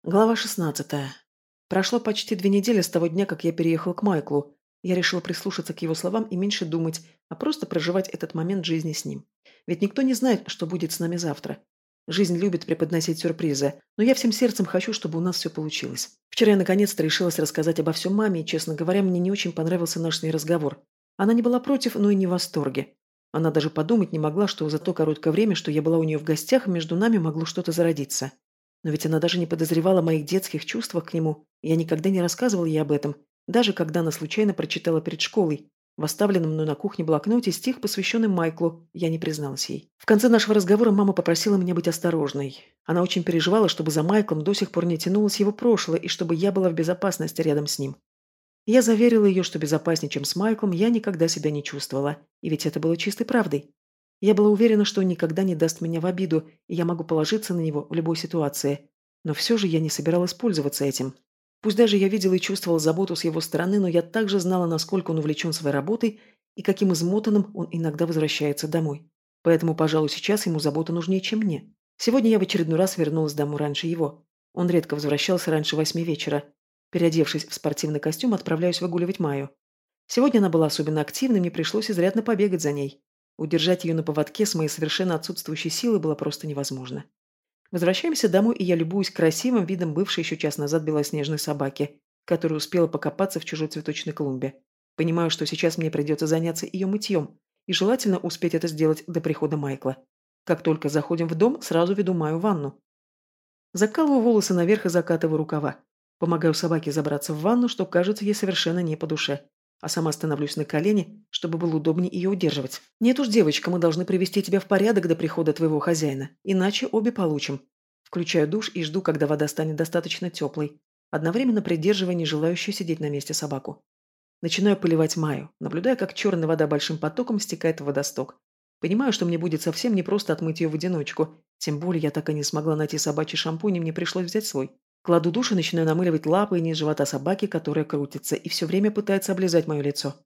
Глава 16. Прошло почти 2 недели с того дня, как я переехал к Майклу. Я решил прислушаться к его словам и меньше думать, а просто проживать этот момент жизни с ним. Ведь никто не знает, что будет с нами завтра. Жизнь любит преподносить сюрпризы, но я всем сердцем хочу, чтобы у нас все получилось. Вчера я наконец-то решилась рассказать обо всем маме, и, честно говоря, мне не очень понравился наш с ней разговор. Она не была против, но и не в восторге. Она даже подумать не могла, что за то короткое время, что я была у нее в гостях, между нами могло что-то зародиться. Но ведь она даже не подозревала о моих детских чувствах к нему. Я никогда не рассказывал ей об этом, даже когда она случайно прочитала перед школой. В оставленном мной на кухне блокноте стих, посвященный Майклу, я не призналась ей. В конце нашего разговора мама попросила меня быть осторожной. Она очень переживала, чтобы за Майклом до сих пор не тянулось его прошлое и чтобы я была в безопасности рядом с ним. Я заверила ее, что безопаснее, чем с Майклом, я никогда себя не чувствовала. И ведь это было чистой правдой. Я была уверена, что он никогда не даст меня в обиду, и я могу положиться на него в любой ситуации. Но все же я не собиралась пользоваться этим. Пусть даже я видела и чувствовала заботу с его стороны, но я также знала, насколько он увлечен своей работой и каким измотанным он иногда возвращается домой. Поэтому, пожалуй, сейчас ему забота нужнее, чем мне. Сегодня я в очередной раз вернулась домой раньше его. Он редко возвращался раньше 8 вечера. Переодевшись в спортивный костюм, отправляюсь выгуливать Майю. Сегодня она была особенно активной, мне пришлось изрядно побегать за ней. Удержать ее на поводке с моей совершенно отсутствующей силой было просто невозможно. Возвращаемся домой, и я любуюсь красивым видом бывшей еще час назад белоснежной собаки, которая успела покопаться в чужой цветочной клумбе. Понимаю, что сейчас мне придется заняться ее мытьем, и желательно успеть это сделать до прихода Майкла. Как только заходим в дом, сразу веду Маю в ванну. Закалываю волосы наверх и закатываю рукава. Помогаю собаке забраться в ванну, что кажется ей совершенно не по душе. А сама становлюсь на колени, чтобы было удобнее ее удерживать. «Нет уж, девочка, мы должны привести тебя в порядок до прихода твоего хозяина, иначе обе получим». Включаю душ и жду, когда вода станет достаточно теплой, одновременно придерживая не желающую сидеть на месте собаку. Начинаю поливать Маю, наблюдая, как черная вода большим потоком стекает в водосток. Понимаю, что мне будет совсем непросто отмыть ее в одиночку, тем более я так и не смогла найти собачий шампунь, и мне пришлось взять свой. Кладу душ и начинаю намыливать лапы и низ живота собаки, которая крутится, и все время пытается облизать мое лицо.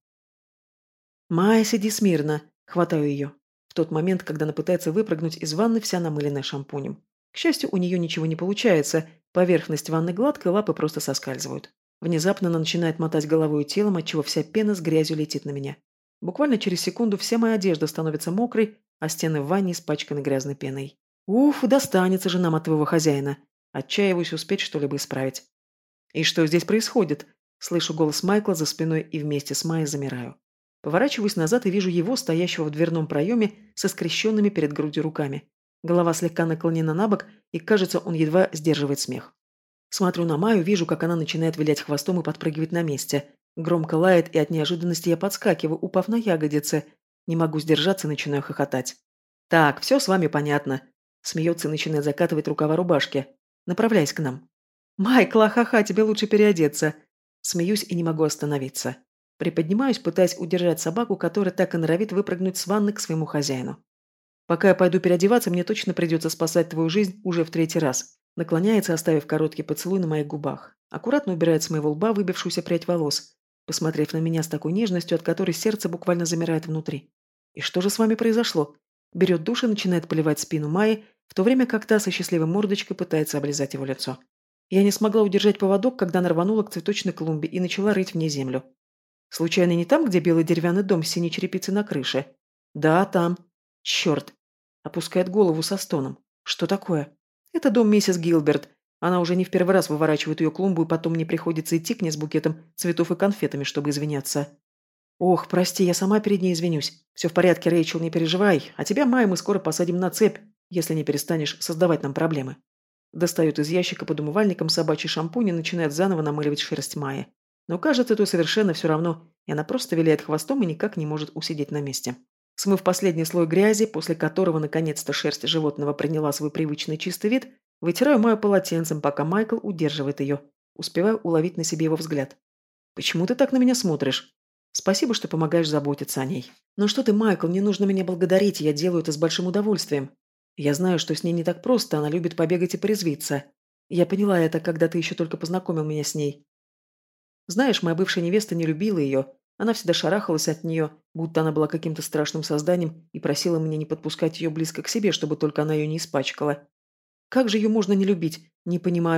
«Майя, сиди смирно!» Хватаю ее. В тот момент, когда она пытается выпрыгнуть из ванны, вся намыленная шампунем. К счастью, у нее ничего не получается. Поверхность ванны гладкая, лапы просто соскальзывают. Внезапно она начинает мотать головой и телом, отчего вся пена с грязью летит на меня. Буквально через секунду вся моя одежда становится мокрой, а стены в ванне испачканы грязной пеной. Уф, достанется же нам от твоего хозяина. Отчаиваюсь успеть что-либо исправить. «И что здесь происходит?» Слышу голос Майкла за спиной и вместе с Майей замираю. Поворачиваюсь назад и вижу его, стоящего в дверном проеме, со скрещенными перед грудью руками. Голова слегка наклонена на бок, и, кажется, он едва сдерживает смех. Смотрю на Майю, вижу, как она начинает вилять хвостом и подпрыгивать на месте. Громко лает, и от неожиданности я подскакиваю, упав на ягодицы. Не могу сдержаться и начинаю хохотать. «Так, все с вами понятно». Смеется и начинает закатывать рукава рубашки. «Направляйся к нам». «Майкл, ха-ха, тебе лучше переодеться». Смеюсь и не могу остановиться. Приподнимаюсь, пытаясь удержать собаку, которая так и норовит выпрыгнуть с ванны к своему хозяину. «Пока я пойду переодеваться, мне точно придется спасать твою жизнь уже в третий раз». Наклоняется, оставив короткий поцелуй на моих губах. Аккуратно убирает с моего лба выбившуюся прядь волос, посмотрев на меня с такой нежностью, от которой сердце буквально замирает внутри. «И что же с вами произошло?» Берет душ и начинает поливать спину Майи, в то время как та со счастливой мордочкой пытается облизать его лицо. Я не смогла удержать поводок, когда она рванула к цветочной клумбе и начала рыть в ней землю. Случайно не там, где белый деревянный дом с синей черепицей на крыше? Да, там. Черт. Опускает голову со стоном. Что такое? Это дом миссис Гилберт. Она уже не в первый раз выворачивает ее клумбу, и потом мне приходится идти к ней с букетом цветов и конфетами, чтобы извиняться. Ох, прости, я сама перед ней извинюсь. Все в порядке, Рэйчел, не переживай. А тебя, Майя, мы скоро посадим на цепь, если не перестанешь создавать нам проблемы. Достает из ящика под умывальником собачий шампунь и начинает заново намыливать шерсть Майи. Но кажется, это совершенно все равно, и она просто виляет хвостом и никак не может усидеть на месте. Смыв последний слой грязи, после которого наконец-то шерсть животного приняла свой привычный чистый вид, вытираю Майю полотенцем, пока Майкл удерживает ее. Успеваю уловить на себе его взгляд. «Почему ты так на меня смотришь?» «Спасибо, что помогаешь заботиться о ней». «Ну что ты, Майкл, не нужно меня благодарить, я делаю это с большим удовольствием. Я знаю, что с ней не так просто, она любит побегать и порезвиться. Я поняла это, когда ты еще только познакомил меня с ней. Знаешь, моя бывшая невеста не любила ее. Она всегда шарахалась от нее, будто она была каким-то страшным созданием и просила меня не подпускать ее близко к себе, чтобы только она ее не испачкала. Как же ее можно не любить? Не понимаю.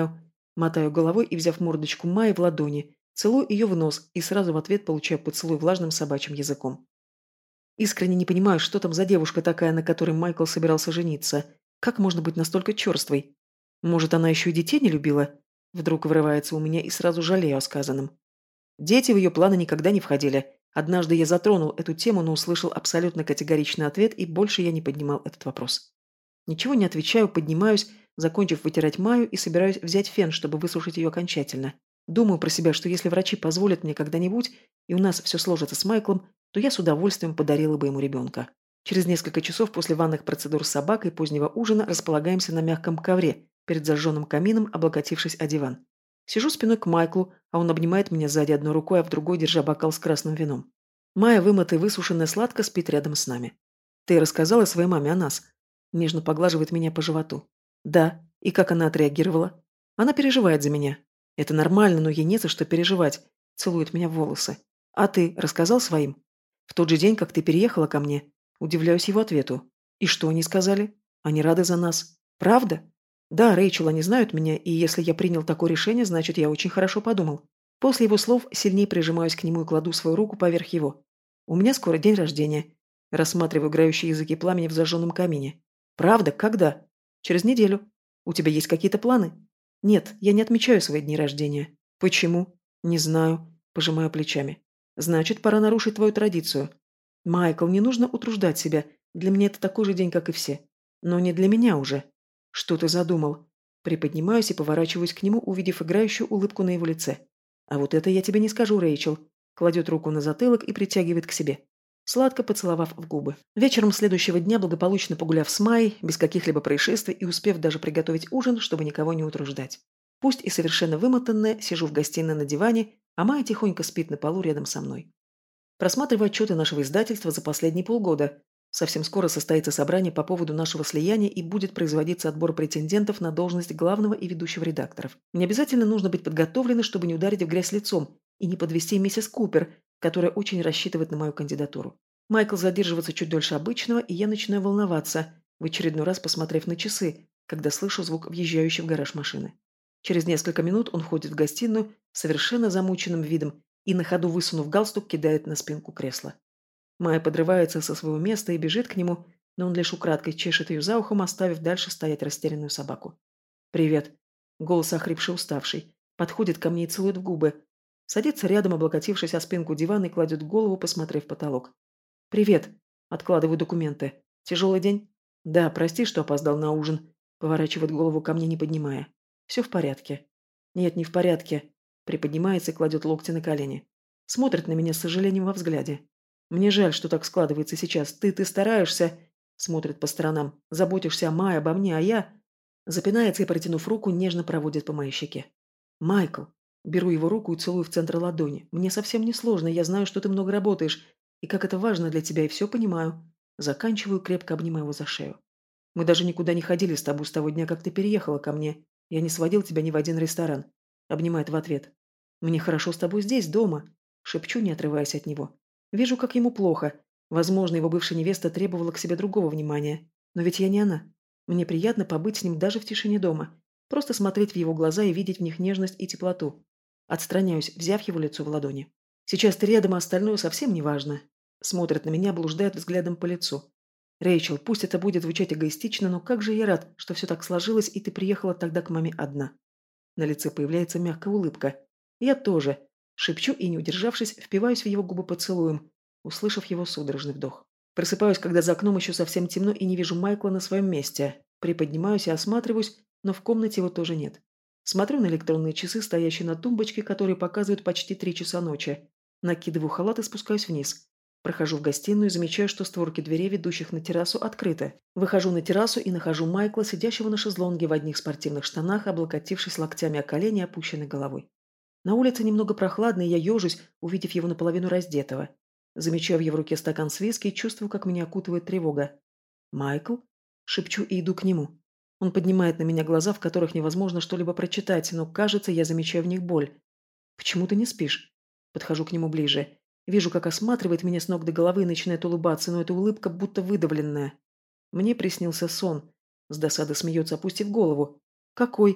Мотаю головой и, взяв мордочку Майи в ладони, целую ее в нос и сразу в ответ получаю поцелуй влажным собачьим языком. Искренне не понимаю, что там за девушка такая, на которой Майкл собирался жениться. Как можно быть настолько черствой? Может, она еще и детей не любила? Вдруг вырывается у меня и сразу жалею о сказанном. Дети в ее планы никогда не входили. Однажды я затронул эту тему, но услышал абсолютно категоричный ответ, и больше я не поднимал этот вопрос. Ничего не отвечаю, поднимаюсь, закончив вытирать Маю, и собираюсь взять фен, чтобы высушить ее окончательно. Думаю про себя, что если врачи позволят мне когда-нибудь, и у нас все сложится с Майклом, то я с удовольствием подарила бы ему ребенка. Через несколько часов после ванных процедур с собакой и позднего ужина располагаемся на мягком ковре перед зажженным камином, облокотившись о диван. Сижу спиной к Майклу, а он обнимает меня сзади одной рукой, а в другой держа бокал с красным вином. Майя, вымытая и высушенная сладко, спит рядом с нами. «Ты рассказала своей маме о нас?» Нежно поглаживает меня по животу. «Да. И как она отреагировала?» «Она переживает за меня». «Это нормально, но ей не за что переживать». Целует меня в волосы. «А ты рассказал своим?» «В тот же день, как ты переехала ко мне». Удивляюсь его ответу. «И что они сказали?» «Они рады за нас». «Правда?» «Да, Рэйчел, они знают меня, и если я принял такое решение, значит, я очень хорошо подумал». После его слов сильнее прижимаюсь к нему и кладу свою руку поверх его. «У меня скоро день рождения». Рассматриваю играющие языки пламени в зажженном камине. «Правда? Когда?» «Через неделю». «У тебя есть какие-то планы?» «Нет, я не отмечаю свои дни рождения». «Почему?» «Не знаю». Пожимаю плечами. «Значит, пора нарушить твою традицию». «Майкл, не нужно утруждать себя. Для меня это такой же день, как и все. Но не для меня уже». «Что ты задумал?» Приподнимаюсь и поворачиваюсь к нему, увидев играющую улыбку на его лице. «А вот это я тебе не скажу, Рэйчел». Кладет руку на затылок и притягивает к себе, сладко поцеловав в губы. Вечером следующего дня, благополучно погуляв с Майей, без каких-либо происшествий и успев даже приготовить ужин, чтобы никого не утруждать. Пусть и совершенно вымотанная, сижу в гостиной на диване, а Майя тихонько спит на полу рядом со мной. Просматриваю отчеты нашего издательства за последние полгода. Совсем скоро состоится собрание по поводу нашего слияния и будет производиться отбор претендентов на должность главного и ведущего редакторов. Мне обязательно нужно быть подготовленной, чтобы не ударить в грязь лицом и не подвести миссис Купер, которая очень рассчитывает на мою кандидатуру. Майкл задерживается чуть дольше обычного, и я начинаю волноваться, в очередной раз посмотрев на часы, когда слышу звук въезжающей в гараж машины. Через несколько минут он входит в гостиную совершенно замученным видом и на ходу, высунув галстук, кидает на спинку кресла. Майя подрывается со своего места и бежит к нему, но он лишь украдкой чешет ее за ухом, оставив дальше стоять растерянную собаку. «Привет». Голос охрипший, уставший. Подходит ко мне и целует в губы. Садится рядом, облокотившись о спинку дивана, и кладет голову, посмотрев в потолок. «Привет». Откладываю документы. «Тяжелый день?» «Да, прости, что опоздал на ужин». Поворачивает голову ко мне, не поднимая. «Все в порядке». «Нет, не в порядке». Приподнимается и кладет локти на колени. Смотрит на меня с сожалением во взгляде. «Мне жаль, что так складывается сейчас. Ты стараешься...» Смотрит по сторонам. «Заботишься о Майе, обо мне, а я...» Запинается и, протянув руку, нежно проводит по моей щеке. «Майкл». Беру его руку и целую в центр ладони. «Мне совсем не сложно, я знаю, что ты много работаешь, и как это важно для тебя, и все понимаю». Заканчиваю, крепко обнимая его за шею. «Мы даже никуда не ходили с тобой с того дня, как ты переехала ко мне. Я не сводил тебя ни в один ресторан». Обнимает в ответ. «Мне хорошо с тобой здесь, дома». Шепчу, не отрываясь от него. Вижу, как ему плохо. Возможно, его бывшая невеста требовала к себе другого внимания. Но ведь я не она. Мне приятно побыть с ним даже в тишине дома. Просто смотреть в его глаза и видеть в них нежность и теплоту. Отстраняюсь, взяв его лицо в ладони. Сейчас ты рядом, а остальное совсем не важно. Смотрит на меня, блуждает взглядом по лицу. Рэйчел, пусть это будет звучать эгоистично, но как же я рад, что все так сложилось, и ты приехала тогда к маме одна. На лице появляется мягкая улыбка. Я тоже. Шепчу и, не удержавшись, впиваюсь в его губы поцелуем, услышав его судорожный вдох. Просыпаюсь, когда за окном еще совсем темно и не вижу Майкла на своем месте. Приподнимаюсь и осматриваюсь, но в комнате его тоже нет. Смотрю на электронные часы, стоящие на тумбочке, которые показывают почти 3 часа ночи. Накидываю халат и спускаюсь вниз. Прохожу в гостиную и замечаю, что створки дверей, ведущих на террасу, открыты. Выхожу на террасу и нахожу Майкла, сидящего на шезлонге в одних спортивных штанах, облокотившись локтями о колени, опущенной головой. На улице немного прохладно, и я ежусь, увидев его наполовину раздетого. Замечаю в его руке стакан с виски и чувствую, как меня окутывает тревога. «Майкл?» Шепчу и иду к нему. Он поднимает на меня глаза, в которых невозможно что-либо прочитать, но, кажется, я замечаю в них боль. «Почему ты не спишь?» Подхожу к нему ближе. Вижу, как осматривает меня с ног до головы и начинает улыбаться, но эта улыбка будто выдавленная. Мне приснился сон. С досады смеется, опустив голову. «Какой?»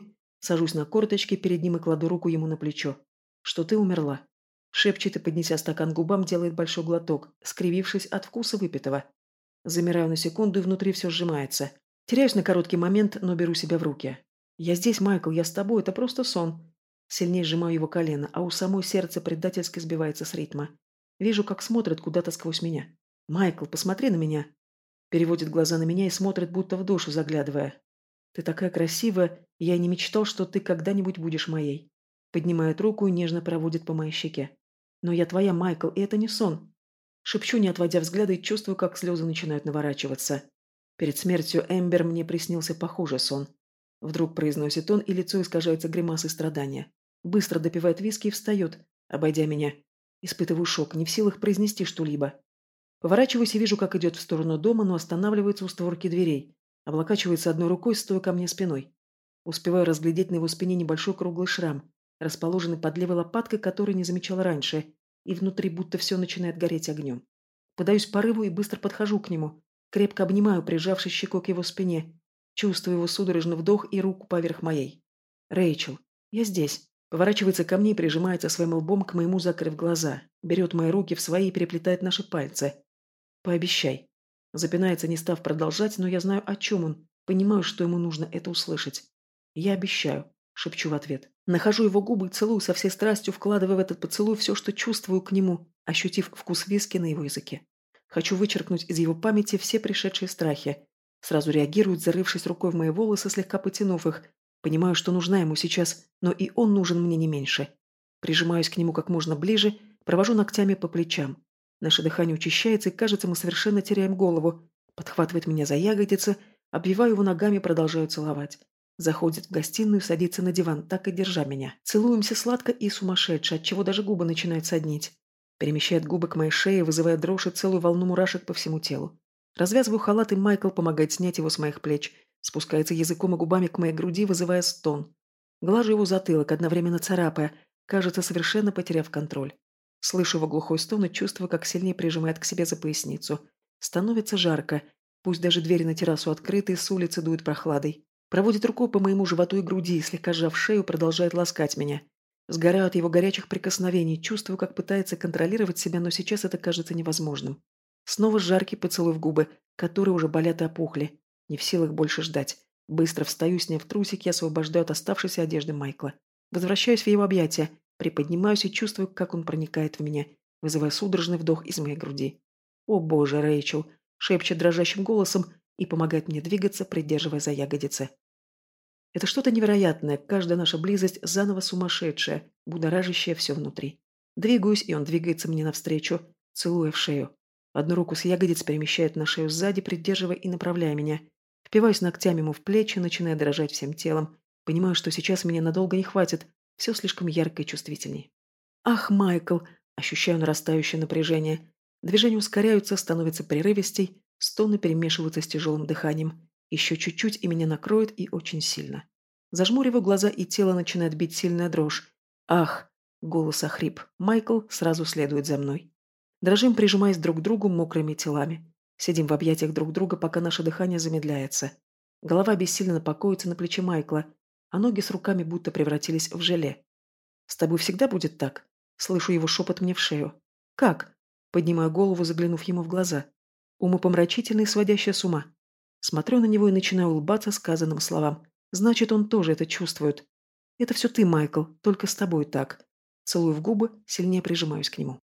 Сажусь на корточки перед ним и кладу руку ему на плечо. «Что ты умерла?» Шепчет и, поднеся стакан к губам, делает большой глоток, скривившись от вкуса выпитого. Замираю на секунду, и внутри все сжимается. Теряюсь на короткий момент, но беру себя в руки. «Я здесь, Майкл, я с тобой, это просто сон». Сильнее сжимаю его колено, а у самой сердце предательски сбивается с ритма. Вижу, как смотрит куда-то сквозь меня. «Майкл, посмотри на меня». Переводит глаза на меня и смотрит, будто в душу заглядывая. «Ты такая красивая, и я и не мечтал, что ты когда-нибудь будешь моей». Поднимает руку и нежно проводит по моей щеке. «Но я твоя, Майкл, и это не сон». Шепчу, не отводя взгляда, и чувствую, как слезы начинают наворачиваться. Перед смертью Эмбер мне приснился похожий сон. Вдруг произносит он, и лицо искажается гримасой страдания. Быстро допивает виски и встает, обойдя меня. Испытываю шок, не в силах произнести что-либо. Поворачиваюсь и вижу, как идет в сторону дома, но останавливается у створки дверей. Облокачивается одной рукой, стоя ко мне спиной. Успеваю разглядеть на его спине небольшой круглый шрам, расположенный под левой лопаткой, который не замечал раньше, и внутри будто все начинает гореть огнем. Подаюсь порыву и быстро подхожу к нему. Крепко обнимаю, прижавшись щекой к его спине. Чувствую его судорожный вдох и руку поверх моей. «Рэйчел, я здесь». Поворачивается ко мне и прижимается своим лбом к моему, закрыв глаза. Берет мои руки в свои и переплетает наши пальцы. «Пообещай». Запинается, не став продолжать, но я знаю, о чем он. Понимаю, что ему нужно это услышать. «Я обещаю», — шепчу в ответ. Нахожу его губы и целую со всей страстью, вкладывая в этот поцелуй все, что чувствую к нему, ощутив вкус виски на его языке. Хочу вычеркнуть из его памяти все пришедшие страхи. Сразу реагирует, зарывшись рукой в мои волосы, слегка потянув их. Понимаю, что нужна ему сейчас, но и он нужен мне не меньше. Прижимаюсь к нему как можно ближе, провожу ногтями по плечам. Наше дыхание учащается, и, кажется, мы совершенно теряем голову. Подхватывает меня за ягодицы, обвиваю его ногами, продолжаю целовать. Заходит в гостиную, садится на диван, так и держа меня. Целуемся сладко и сумасшедше, отчего даже губы начинают соднить. Перемещает губы к моей шее, вызывая дрожь и целую волну мурашек по всему телу. Развязываю халат, и Майкл помогает снять его с моих плеч. Спускается языком и губами к моей груди, вызывая стон. Глажу его затылок, одновременно царапая, кажется, совершенно потеряв контроль. Слышу его глухой стон и чувствую, как сильнее прижимает к себе за поясницу. Становится жарко. Пусть даже двери на террасу открыты, с улицы дует прохладой. Проводит рукой по моему животу и груди, слегка сжав шею, продолжает ласкать меня. Сгораю от его горячих прикосновений, чувствую, как пытается контролировать себя, но сейчас это кажется невозможным. Снова жаркий поцелуй в губы, которые уже болят и опухли. Не в силах больше ждать. Быстро встаю, сняв трусики, освобождаю от оставшейся одежды Майкла. Возвращаюсь в его объятия, приподнимаюсь и чувствую, как он проникает в меня, вызывая судорожный вдох из моей груди. «О боже, Рэйчел!» — шепчет дрожащим голосом и помогает мне двигаться, придерживая за ягодицы. Это что-то невероятное, каждая наша близость заново сумасшедшая, будоражащая все внутри. Двигаюсь, и он двигается мне навстречу, целуя в шею. Одну руку с ягодиц перемещает на шею сзади, придерживая и направляя меня. Впиваюсь ногтями ему в плечи, начиная дрожать всем телом. Понимаю, что сейчас меня надолго не хватит, все слишком ярко и чувствительней. «Ах, Майкл!» – ощущаю нарастающее напряжение. Движения ускоряются, становятся прерывистей, стоны перемешиваются с тяжелым дыханием. Еще чуть-чуть, и меня накроет, и очень сильно. Зажмуриваю глаза, и тело начинает бить сильная дрожь. «Ах!» – голос охрип. Майкл сразу следует за мной. Дрожим, прижимаясь друг к другу мокрыми телами. Сидим в объятиях друг друга, пока наше дыхание замедляется. Голова бессильно покоится на плече Майкла, а ноги с руками будто превратились в желе. «С тобой всегда будет так?» Слышу его шепот мне в шею. «Как?» Поднимаю голову, заглянув ему в глаза. Умопомрачительный, сводящий с ума. Смотрю на него и начинаю улыбаться сказанным словам. Значит, он тоже это чувствует. «Это все ты, Майкл, только с тобой так». Целую в губы, сильнее прижимаюсь к нему.